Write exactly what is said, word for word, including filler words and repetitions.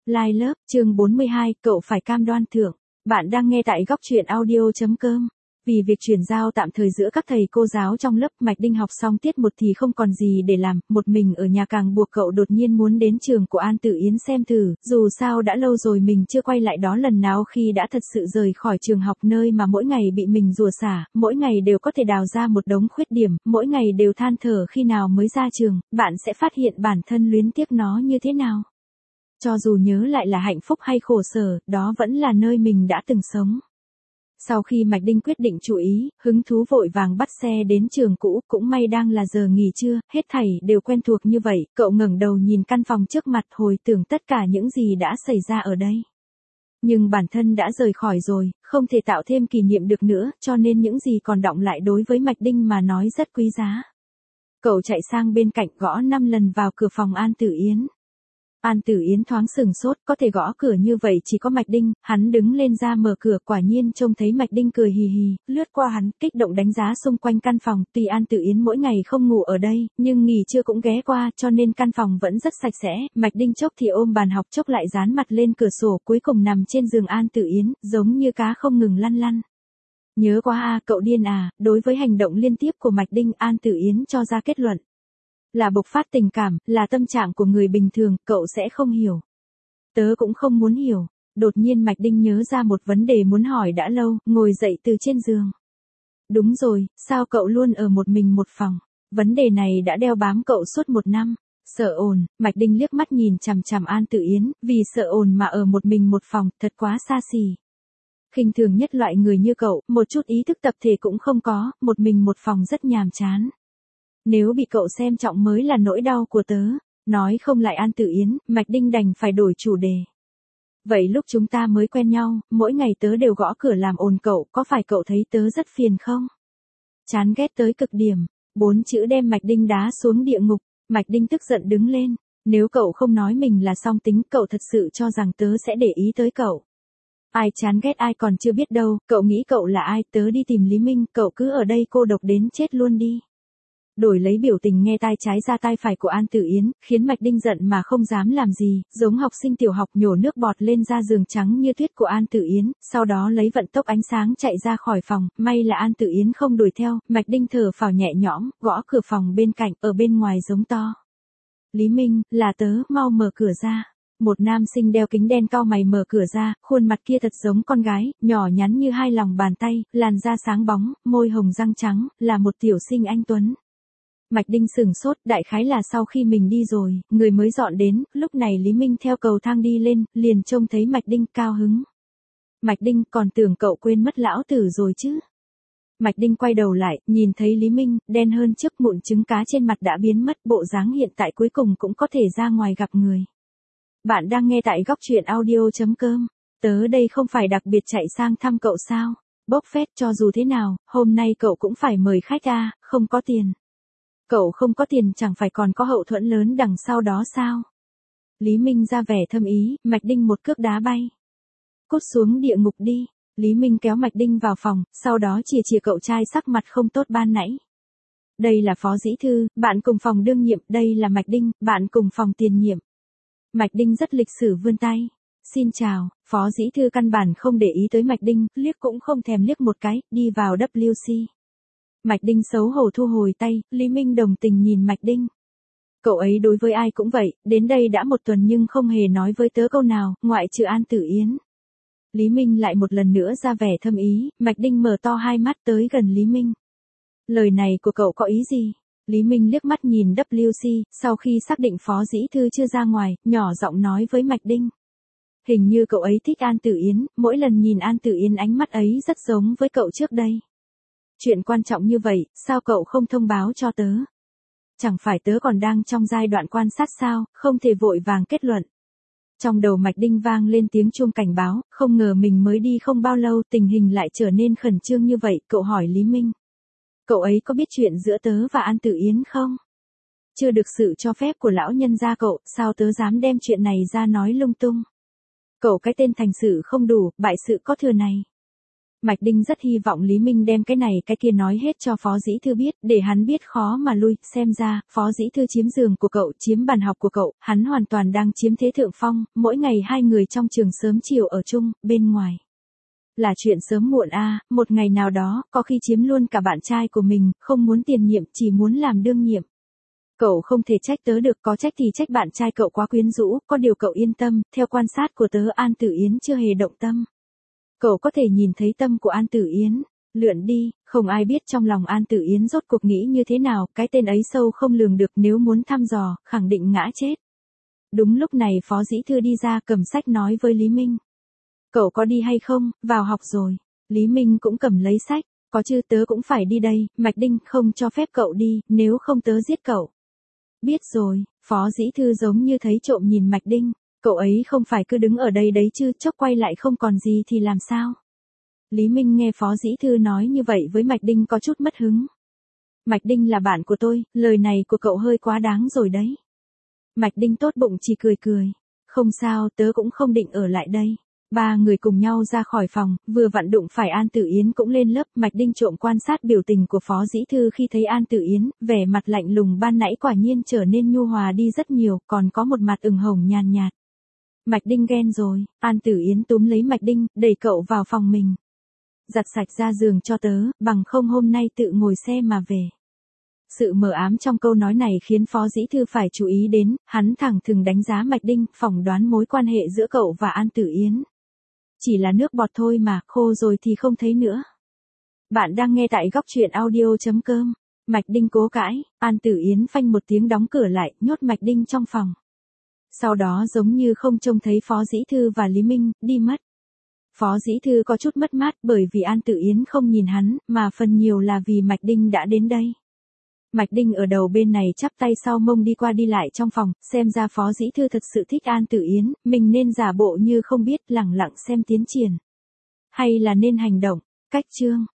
Lai lớp, chương bốn mươi hai, cậu phải cam đoan thưởng. Bạn đang nghe tại góc truyện audio.com. Vì việc chuyển giao tạm thời giữa các thầy cô giáo trong lớp, Mạch Đinh học xong tiết một thì không còn gì để làm, một mình ở nhà càng buộc cậu đột nhiên muốn đến trường của An Tử Yến xem thử, dù sao đã lâu rồi mình chưa quay lại đó lần nào khi đã thật sự rời khỏi trường học nơi mà mỗi ngày bị mình rủa xả, mỗi ngày đều có thể đào ra một đống khuyết điểm, mỗi ngày đều than thở khi nào mới ra trường, bạn sẽ phát hiện bản thân luyến tiếc nó như thế nào. Cho dù nhớ lại là hạnh phúc hay khổ sở, đó vẫn là nơi mình đã từng sống. Sau khi Mạch Đinh quyết định chú ý, hứng thú vội vàng bắt xe đến trường cũ, cũng may đang là giờ nghỉ trưa, hết thảy đều quen thuộc như vậy, cậu ngẩng đầu nhìn căn phòng trước mặt hồi tưởng tất cả những gì đã xảy ra ở đây. Nhưng bản thân đã rời khỏi rồi, không thể tạo thêm kỷ niệm được nữa, cho nên những gì còn đọng lại đối với Mạch Đinh mà nói rất quý giá. Cậu chạy sang bên cạnh gõ năm lần vào cửa phòng An Tử Yến. An Tử Yến thoáng sừng sốt, có thể gõ cửa như vậy chỉ có Mạch Đinh, hắn đứng lên ra mở cửa, quả nhiên trông thấy Mạch Đinh cười hì hì, lướt qua hắn, kích động đánh giá xung quanh căn phòng, tuy An Tử Yến mỗi ngày không ngủ ở đây, nhưng nghỉ trưa cũng ghé qua, cho nên căn phòng vẫn rất sạch sẽ, Mạch Đinh chốc thì ôm bàn học chốc lại dán mặt lên cửa sổ, cuối cùng nằm trên giường An Tử Yến, giống như cá không ngừng lăn lăn. Nhớ quá à, cậu điên à, đối với hành động liên tiếp của Mạch Đinh, An Tử Yến cho ra kết luận. Là bộc phát tình cảm, là tâm trạng của người bình thường, cậu sẽ không hiểu. Tớ cũng không muốn hiểu. Đột nhiên Mạch Đinh nhớ ra một vấn đề muốn hỏi đã lâu, ngồi dậy từ trên giường. Đúng rồi, sao cậu luôn ở một mình một phòng? Vấn đề này đã đeo bám cậu suốt một năm. Sợ ồn, Mạch Đinh liếc mắt nhìn chằm chằm An Tử Yến, vì sợ ồn mà ở một mình một phòng, thật quá xa xỉ. Khinh thường nhất loại người như cậu, một chút ý thức tập thể cũng không có, một mình một phòng rất nhàm chán. Nếu bị cậu xem trọng mới là nỗi đau của tớ. Nói không lại An Tử Yến, Mạch Đinh đành phải đổi chủ đề. Vậy lúc chúng ta mới quen nhau, mỗi ngày tớ đều gõ cửa làm ồn cậu, có phải cậu thấy tớ rất phiền không? Chán ghét tới cực điểm. Bốn chữ đem Mạch Đinh đá xuống địa ngục. Mạch Đinh tức giận đứng lên. Nếu cậu không nói mình là song tính, cậu thật sự cho rằng tớ sẽ để ý tới cậu. Ai chán ghét ai còn chưa biết đâu, cậu nghĩ cậu là ai, tớ đi tìm Lý Minh, cậu cứ ở đây cô độc đến chết luôn đi. Đổi lấy biểu tình nghe tai trái ra tai phải của An Tử Yến, khiến Mạch Đinh giận mà không dám làm gì, giống học sinh tiểu học nhổ nước bọt lên ra giường trắng như tuyết của An Tử Yến, sau đó lấy vận tốc ánh sáng chạy ra khỏi phòng, may là An Tử Yến không đuổi theo, Mạch Đinh thở phào nhẹ nhõm, gõ cửa phòng bên cạnh, ở bên ngoài giống to. Lý Minh, là tớ, mau mở cửa ra. Một nam sinh đeo kính đen cau mày mở cửa ra, khuôn mặt kia thật giống con gái, nhỏ nhắn như hai lòng bàn tay, làn da sáng bóng, môi hồng răng trắng, là một tiểu sinh anh tuấn. Mạch Đinh sừng sốt, đại khái là sau khi mình đi rồi, người mới dọn đến, lúc này Lý Minh theo cầu thang đi lên, liền trông thấy Mạch Đinh, cao hứng. Mạch Đinh, còn tưởng cậu quên mất lão tử rồi chứ. Mạch Đinh quay đầu lại, nhìn thấy Lý Minh, đen hơn trước, mụn trứng cá trên mặt đã biến mất, bộ dáng hiện tại cuối cùng cũng có thể ra ngoài gặp người. Bạn đang nghe tại góc truyện audio.com, tớ đây không phải đặc biệt chạy sang thăm cậu sao, bốc phét cho dù thế nào, hôm nay cậu cũng phải mời khách à, không có tiền. Cậu không có tiền chẳng phải còn có hậu thuẫn lớn đằng sau đó sao? Lý Minh ra vẻ thâm ý, Mạch Đinh một cước đá bay. Cút xuống địa ngục đi. Lý Minh kéo Mạch Đinh vào phòng, sau đó chìa chìa cậu trai sắc mặt không tốt ban nãy. Đây là Phó Dĩ Thư, bạn cùng phòng đương nhiệm, đây là Mạch Đinh, bạn cùng phòng tiền nhiệm. Mạch Đinh rất lịch sử vươn tay. Xin chào, Phó Dĩ Thư căn bản không để ý tới Mạch Đinh, liếc cũng không thèm liếc một cái, đi vào W C. Mạch Đinh xấu hổ thu hồi tay, Lý Minh đồng tình nhìn Mạch Đinh. Cậu ấy đối với ai cũng vậy, đến đây đã một tuần nhưng không hề nói với tớ câu nào, ngoại trừ An Tử Yến. Lý Minh lại một lần nữa ra vẻ thâm ý, Mạch Đinh mở to hai mắt tới gần Lý Minh. Lời này của cậu có ý gì? Lý Minh liếc mắt nhìn W C, sau khi xác định Phó Dĩ Thư chưa ra ngoài, nhỏ giọng nói với Mạch Đinh. Hình như cậu ấy thích An Tử Yến, mỗi lần nhìn An Tử Yến ánh mắt ấy rất giống với cậu trước đây. Chuyện quan trọng như vậy, sao cậu không thông báo cho tớ? Chẳng phải tớ còn đang trong giai đoạn quan sát sao, không thể vội vàng kết luận. Trong đầu Mạch Đinh vang lên tiếng chuông cảnh báo, không ngờ mình mới đi không bao lâu tình hình lại trở nên khẩn trương như vậy, cậu hỏi Lý Minh. Cậu ấy có biết chuyện giữa tớ và An Tử Yến không? Chưa được sự cho phép của lão nhân gia cậu, sao tớ dám đem chuyện này ra nói lung tung? Cậu cái tên thành sự không đủ, bại sự có thừa này. Mạch Đinh rất hy vọng Lý Minh đem cái này cái kia nói hết cho Phó Dĩ Thư biết, để hắn biết khó mà lui, xem ra, Phó Dĩ Thư chiếm giường của cậu, chiếm bàn học của cậu, hắn hoàn toàn đang chiếm thế thượng phong, mỗi ngày hai người trong trường sớm chiều ở chung, bên ngoài. Là chuyện sớm muộn a, à, một ngày nào đó, có khi chiếm luôn cả bạn trai của mình, không muốn tiền nhiệm, chỉ muốn làm đương nhiệm. Cậu không thể trách tớ được, có trách thì trách bạn trai cậu quá quyến rũ, có điều cậu yên tâm, theo quan sát của tớ An Tử Yến chưa hề động tâm. Cậu có thể nhìn thấy tâm của An Tử Yến, lượn đi, không ai biết trong lòng An Tử Yến rốt cuộc nghĩ như thế nào, cái tên ấy sâu không lường được, nếu muốn thăm dò, khẳng định ngã chết. Đúng lúc này Phó Dĩ Thư đi ra cầm sách nói với Lý Minh. Cậu có đi hay không, vào học rồi. Lý Minh cũng cầm lấy sách, có chứ, tớ cũng phải đi đây, Mạch Đinh không cho phép cậu đi, nếu không tớ giết cậu. Biết rồi, Phó Dĩ Thư giống như thấy trộm nhìn Mạch Đinh, cậu ấy không phải cứ đứng ở đây đấy chứ, chốc quay lại không còn gì thì làm sao? Lý Minh nghe Phó Dĩ Thư nói như vậy với Mạch Đinh có chút mất hứng. Mạch Đinh là bạn của tôi, lời này của cậu hơi quá đáng rồi đấy. Mạch Đinh tốt bụng chỉ cười cười, không sao, tớ cũng không định ở lại đây. Ba người cùng nhau ra khỏi phòng, vừa vặn đụng phải An Tử Yến cũng lên lớp, Mạch Đinh trộm quan sát biểu tình của Phó Dĩ Thư khi thấy An Tử Yến, vẻ mặt lạnh lùng ban nãy quả nhiên trở nên nhu hòa đi rất nhiều, còn có một mặt ửng hồng nhàn nhạt. Mạch Đinh ghen rồi, An Tử Yến túm lấy Mạch Đinh, đẩy cậu vào phòng mình. Giặt sạch ra giường cho tớ, bằng không hôm nay tự ngồi xe mà về. Sự mờ ám trong câu nói này khiến Phó Dĩ Thư phải chú ý đến, hắn thẳng thừng đánh giá Mạch Đinh, phỏng đoán mối quan hệ giữa cậu và An Tử Yến. Chỉ là nước bọt thôi mà, khô rồi thì không thấy nữa. Bạn đang nghe tại góc truyện audio chấm com. Mạch Đinh cố cãi, An Tử Yến phanh một tiếng đóng cửa lại, nhốt Mạch Đinh trong phòng. Sau đó giống như không trông thấy Phó Dĩ Thư và Lý Minh, đi mất. Phó Dĩ Thư có chút mất mát bởi vì An Tử Yến không nhìn hắn, mà phần nhiều là vì Mạch Đinh đã đến đây. Mạch Đinh ở đầu bên này chắp tay sau mông đi qua đi lại trong phòng, xem ra Phó Dĩ Thư thật sự thích An Tử Yến, mình nên giả bộ như không biết, lẳng lặng xem tiến triển. Hay là nên hành động, cách chương.